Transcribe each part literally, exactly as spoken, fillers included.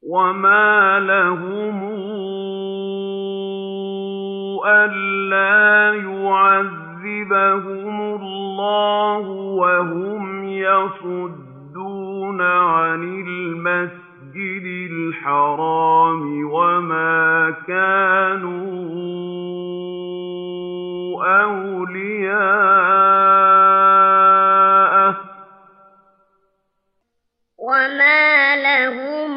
وَمَا لَهُمْ أَلَّا يُعَذِّبَهُمُ اللَّهُ وَهُمْ يَصُدُّونَ عَنِ الْمَسْجِدِ الْحَرَامِ وَمَا كَانُوا أَوْلِيَاءَهُ وَمَا لَهُمْ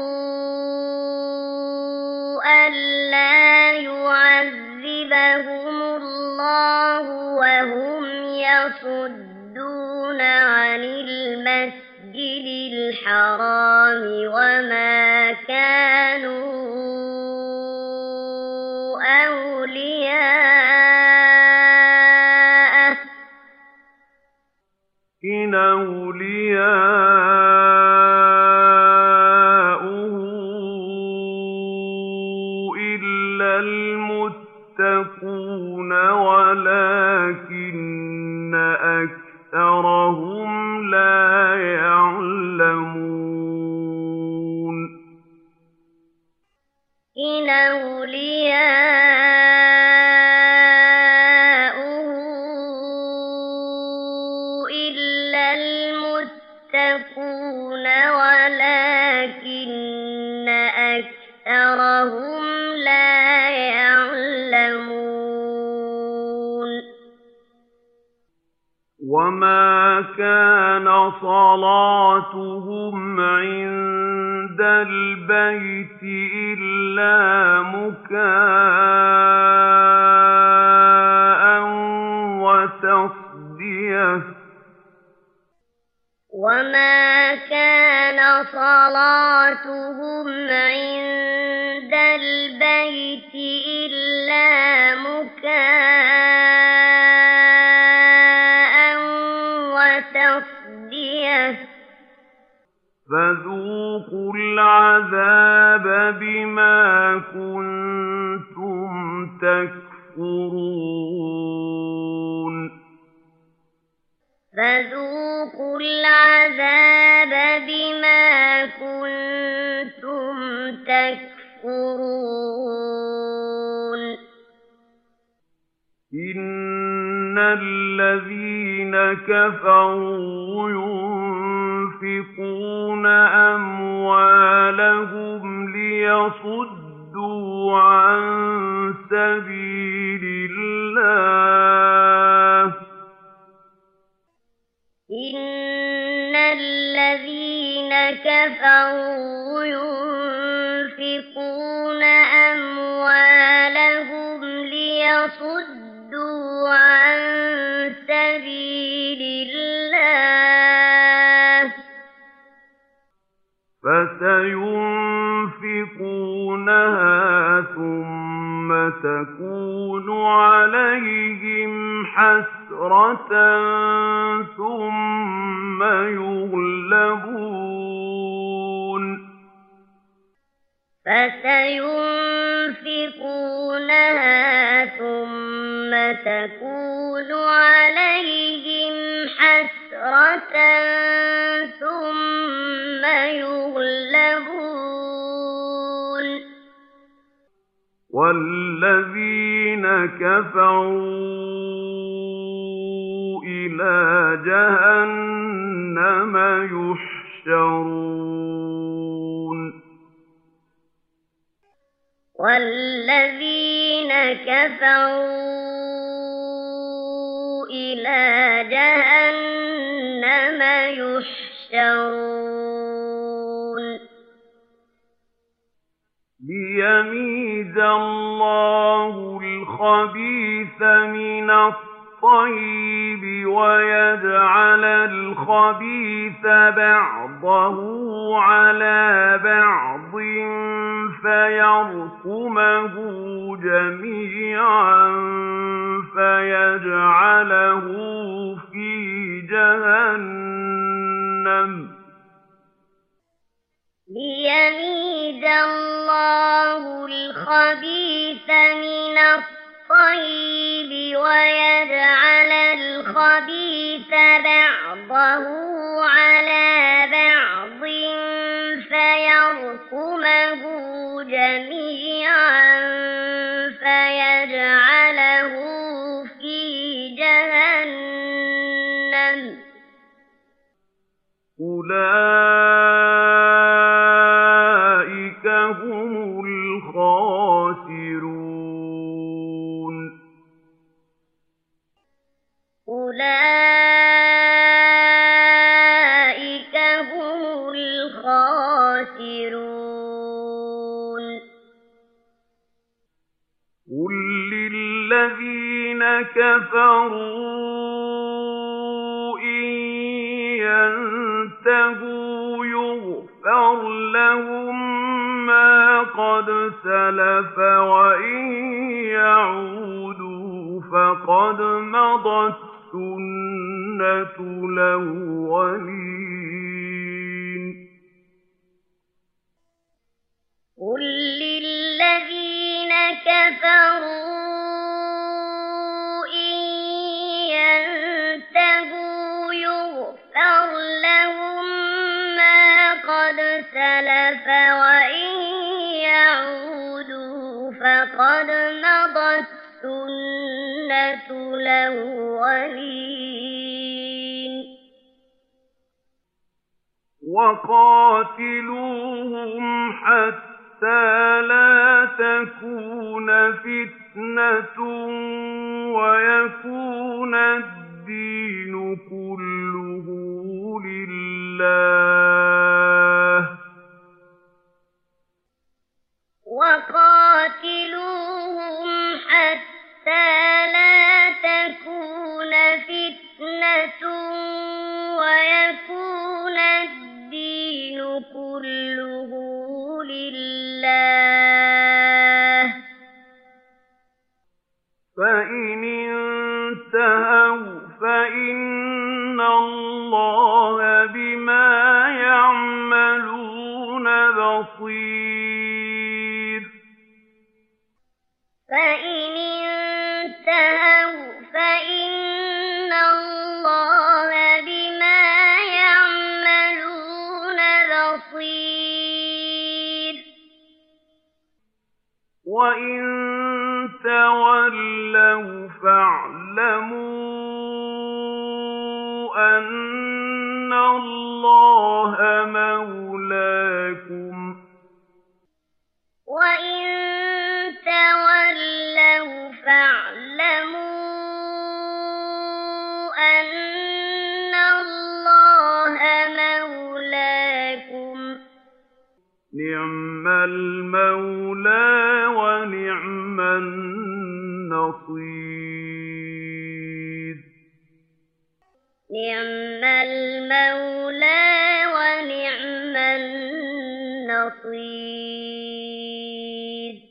أَلَّا يُعَذِّبَهُمُ اللَّهُ وَهُمْ يَصُدُّونَ عَنِ الْمَسْجِدِ الْحَرَامِ وَمَا كَانُوا أَوْلِيَاءَهُ إِنْ أَوْلِيَاؤُهُ إِلَّا الْمُتَّقُونَ وَلَٰكِنَّ أَكْثَرَهُمْ لَا يَعْلَمُونَ إِنْ أَوْلِيَاؤُهُ إِلَّا الْمُتَّقُونَ وَلَٰكِنَّ أَكْثَرَهُمْ لَا يَعْلَمُونَ وَمَا كَانَ صَلَاتُهُمْ عِندَ الْبَيْتِ إِلَّا مُكَاءً وَتَصْدِيَةً وَمَا كَانَ صَلَاتُهُمْ عِندَ الْبَيْتِ إِلَّا مُكَاءً وَتَصْدِيَةً فَذُوقُوا الْعَذَابَ بِمَا كُنتُمْ تَكْفُرُونَ فَذُوقُوا الْعَذَابَ بِمَا كُنتُمْ تَكْفُرُونَ إِنَّ الَّذِينَ كَفَرُوا يُنفِقُونَ أَمْوَالَهُمْ لِيَصُدُّوا عَن سَبِيلِ اللَّهِ إِنَّ الَّذِينَ كَفَرُوا يُنفِقُونَ أَمْوَالَهُمْ لِيَصُدُّوا عَن سَبِيلِ اللَّهِ فَسَيُنفِقُونَهَا ثُمَّ تَكُونُ عَلَيْهِمْ حَسْرَةً ثُمَّ يُغْلَبُونَ فَسَيُنفِقُونَهَا ثُمَّ تَكُونُ عَلَيْهِمْ حَسْرَةً ثُمَّ يُغْلَبُونَ وَالَّذِينَ كَفَرُوا إِلَىٰ جَهَنَّمَ يُحْشَرُونَ وَالَّذِينَ كَفَرُوا إِلَىٰ جَهَنَّمَ يُحْشَرُونَ لِيَمِيزَ اللَّهُ الْخَبِيثَ مِنَ الطَّيِّبِ وَيَجْعَلَ الْخَبِيثَ بَعْضَهُ عَلَىٰ بَعْضٍ فَيَرْكُمَهُ جَمِيعًا فَيَجْعَلَهُ فِي جَهَنَّمَ لِيَمِيزَ اللَّهُ الْخَبِيثَ مِنَ الطَّيِّبِ وَيَجْعَلَ الْخَبِيثَ بَعْضَهُ عَلَىٰ بَعْضٍ فَيَرْكُمَهُ جميعا فيجعله في جهنم أولئك هم الخاسرون أولئك هم الخاسرون قل للذين كفروا إن ينتهوا يغفر لهم ما قد سلف وإن يعودوا فقد مضت سنة الأولين قل للذين كفروا إن ينتهوا يغفر لهم ما قد سلف وإن يعودوا فقد مضت سنة الأولين وقاتلوهم حتى لا تكون فتنة ويكون الدين كله لله وقاتلوهم حتى لا تكون فتنة ويكون الدين كله لله فإن انتهوا فإن الله بما يعملون بصير فإن انتهوا فإن الله بما يعملون بصير وإن تولوا فاعلموا أن الله مولاكم وإن تولوا فاعلموا أن الله مولاكم نعم المولى ونعم النصير نعم المولى ونعم النصير